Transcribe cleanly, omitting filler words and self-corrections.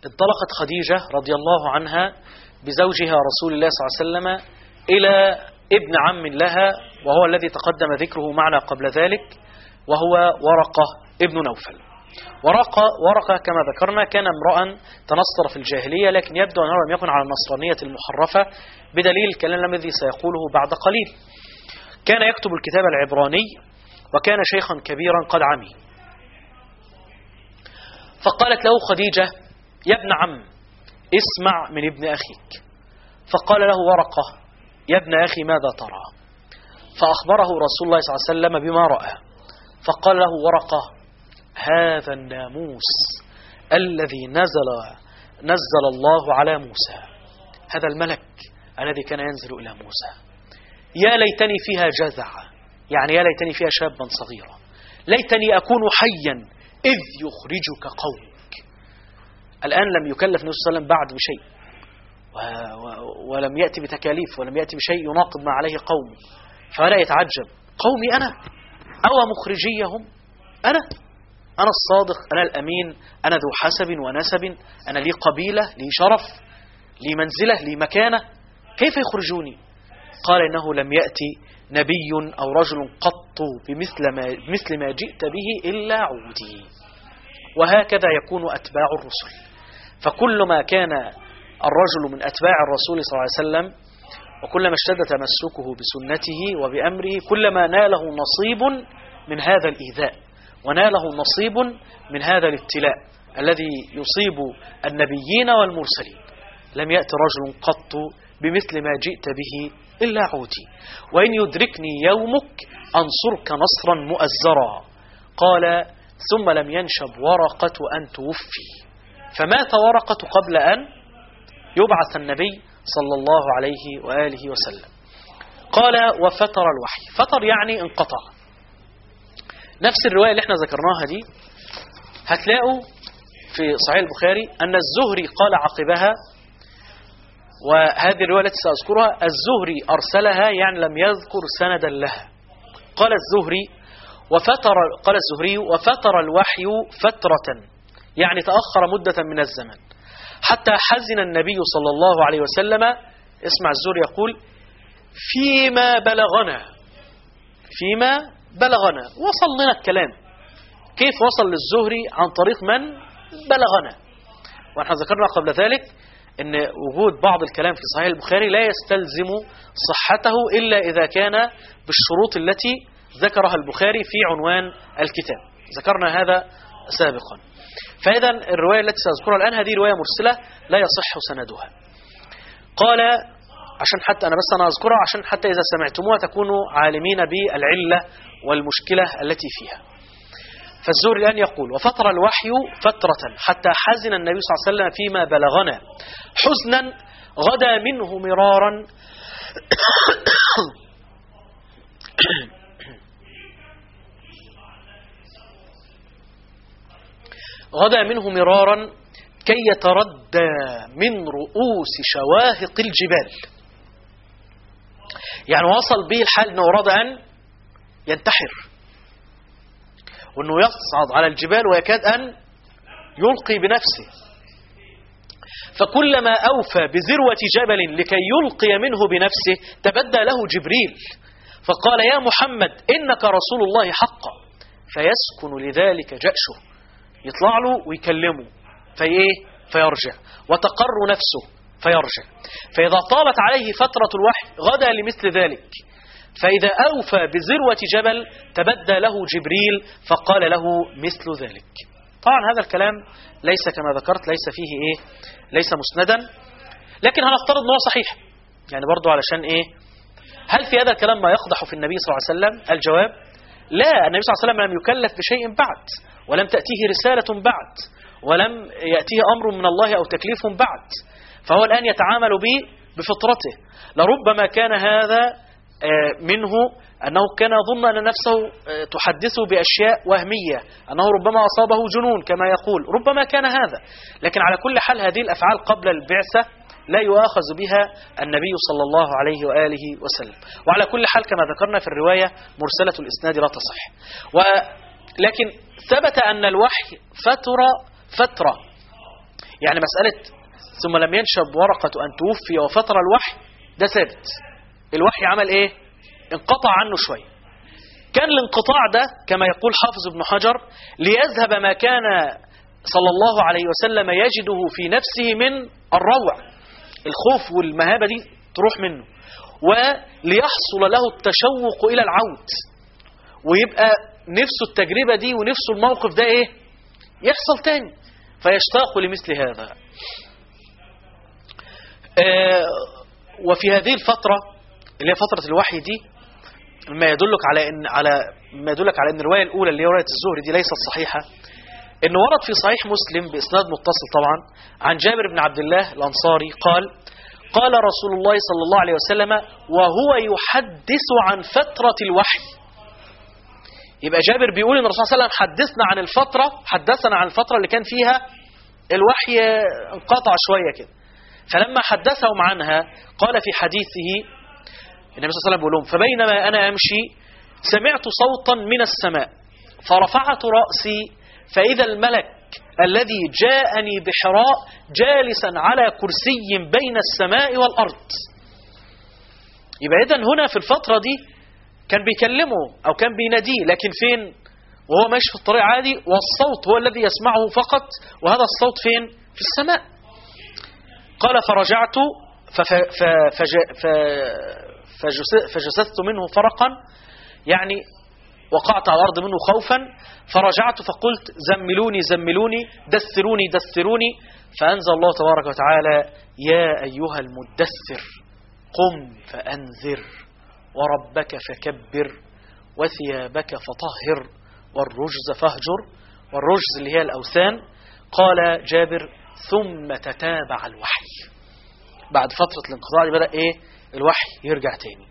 انطلقت خديجة رضي الله عنها بزوجها رسول الله صلى الله عليه وسلم إلى ابن عم لها، وهو الذي تقدم ذكره معنا قبل ذلك، وهو ورقة ابن نوفل. ورقة كما ذكرنا كان امرأ تنصر في الجاهلية، لكن يبدو أنه لم يكن على النصرانية المحرفة بدليل الكلام الذي سيقوله بعد قليل. كان يكتب الكتاب العبراني، وكان شيخا كبيرا قد عمي. فقالت له خديجة: يا ابن عم، اسمع من ابن أخيك. فقال له ورقة: يا ابن أخي، ماذا ترى؟ فأخبره رسول الله صلى الله عليه وسلم بما رأى. فقال له ورقة: هذا الناموس الذي نزل الله على موسى، هذا الملك الذي كان ينزل إلى موسى. يا ليتني فيها جزع، يعني يا ليتني فيها شابا صغيرا، ليتني أكون حيا إذ يخرجك قومك. الآن لم يكلف النبي صلى الله عليه وسلم بعد بشيء، ولم يأتي بتكاليف، ولم يأتي بشيء يناقض ما عليه قومه، فلا يتعجب: قومي أنا أو مخرجيهم؟ أنا الصادق، أنا الأمين، أنا ذو حسب ونسب، أنا لي قبيلة، لي شرف، لي منزلة، لي مكانة، كيف يخرجوني؟ قال: إنه لم يأتي نبي أو رجل قط بمثل ما جئت به إلا عودي. وهكذا يكون أتباع الرسل. فكل ما كان الرجل من أتباع الرسول صلى الله عليه وسلم، وكلما اشتد تمسكه بسنته وبأمره، كلما ناله نصيب من هذا الإيذاء، وناله نصيب من هذا الابتلاء الذي يصيب النبيين والمرسلين. لم يأتي رجل قط بمثل ما جئت به إلا عودي، وإن يدركني يومك أنصرك نصرا مؤزرا. قال: ثم لم ينشب ورقة أن توفي، فمات ورقة قبل أن يبعث النبي صلى الله عليه وآله وسلم. قال: وفتر الوحي. فتر يعني انقطع. نفس الرواية اللي احنا ذكرناها دي هتلاقوا في صحيح البخاري أن الزهري قال عقبها، وهذه الرواية التي سأذكرها الزهري أرسلها، يعني لم يذكر سندا لها. قال الزهري: قال الزهري: وفتر الوحي فترة، يعني تأخر مدة من الزمن، حتى حزن النبي صلى الله عليه وسلم. اسمع الزهري يقول: فيما بلغنا وصل لنا الكلام. كيف وصل للزهري؟ عن طريق من بلغنا. ونحن ذكرنا قبل ذلك أن وجود بعض الكلام في صحيح البخاري لا يستلزم صحته إلا إذا كان بالشروط التي ذكرها البخاري في عنوان الكتاب. ذكرنا هذا سابقا. فإذا الرواية التي سأذكرها الآن هذه رواية مرسلة لا يصح سندها. قال: عشان حتى أنا أذكرها عشان حتى إذا سمعتموها تكونوا عالمين بالعلة والمشكلة التي فيها. فالزهري الآن يقول: وفتر الوحي فترة حتى حزن النبي صلى الله عليه وسلم فيما بلغنا حزنا غدا منه مرارا كي يتردى من رؤوس شواهق الجبال. يعني وصل به الحال أنه أراد أن ينتحر، وأنه يصعد على الجبال ويكاد أن يلقي بنفسه. فكلما أوفى بذروة جبل لكي يلقي منه بنفسه تبدى له جبريل فقال: يا محمد إنك رسول الله حقا. فيسكن لذلك جأشه، يطلع له ويكلمه فيرجع، وتقر نفسه فيرجع. فإذا طالت عليه فترة الوحي غدا لمثل ذلك. فإذا أوفى بذروة جبل تبدى له جبريل فقال له مثل ذلك. طبعا هذا الكلام ليس كما ذكرت ليس فيه ليس مسندا، لكن هنفترض أنه صحيح، يعني برضو علشان هل في هذا الكلام ما يقدح في النبي صلى الله عليه وسلم؟ الجواب: لا، النبي صلى الله عليه وسلم لم يكلف بشيء بعد، ولم تأتيه رسالة بعد، ولم يأتيه أمر من الله أو تكليف بعد، فهو الآن يتعامل بفطرته. لربما كان هذا منه أنه كان يظن أن نفسه تحدثه بأشياء وهمية، أنه ربما أصابه جنون كما يقول، ربما كان هذا. لكن على كل حال هذه الأفعال قبل البعثة لا يؤاخذ بها النبي صلى الله عليه وآله وسلم. وعلى كل حال كما ذكرنا في الرواية مرسلة الإسناد لا تصح. لكن ثبت أن الوحي فترة، يعني مسألة ثم لم ينشب ورقة أن توفي وفتر الوحي ده ثابت. الوحي عمل إيه؟ انقطع عنه شوية. كان الانقطاع ده كما يقول حافظ ابن حجر ليذهب ما كان صلى الله عليه وسلم يجده في نفسه من الروع، الخوف والمهابة دي تروح منه، وليحصل له التشوق إلى العود، ويبقى نفسه التجربة دي ونفسه الموقف ده إيه؟ يحصل تاني، فيشتاق لمثل هذا. وفي هذه الفترة اللي هي فترة الوحي دي ما يدلك على ان الرواية الأولى اللي هي رواية الزهري دي ليست صحيحة، إنه ورد في صحيح مسلم بإسناد متصل طبعا عن جابر بن عبد الله الأنصاري قال رسول الله صلى الله عليه وسلم وهو يحدث عن فترة الوحي. يبقى جابر بيقول إن الرسول صلى الله عليه وسلم حدثنا عن الفترة اللي كان فيها الوحي انقطع شوية كده. فلما حدثهم عنها قال في حديثه النبي صلى الله عليه وسلم بيقول لهم فبينما أنا أمشي سمعت صوتا من السماء فرفعت رأسي فإذا الملك الذي جاءني بحراء جالسا على كرسي بين السماء والأرض. يبقى إذن هنا في الفترة دي كان بيكلمه أو كان بيناديه، لكن فين؟ وهو ماشي في الطريق عادي، والصوت هو الذي يسمعه فقط، وهذا الصوت فين؟ في السماء. قال فرجعت فجسست منه فرقا، يعني وقعت على الأرض منه خوفا، فرجعت فقلت زملوني دثروني، فأنزل الله تبارك وتعالى يا أيها المدثر قم فأنذر وربك فكبر وثيابك فطهر والرجز فاهجر، والرجز اللي هي الأوثان. قال جابر ثم تتابع الوحي، بعد فترة الانقطاع بدأ الوحي يرجع تاني.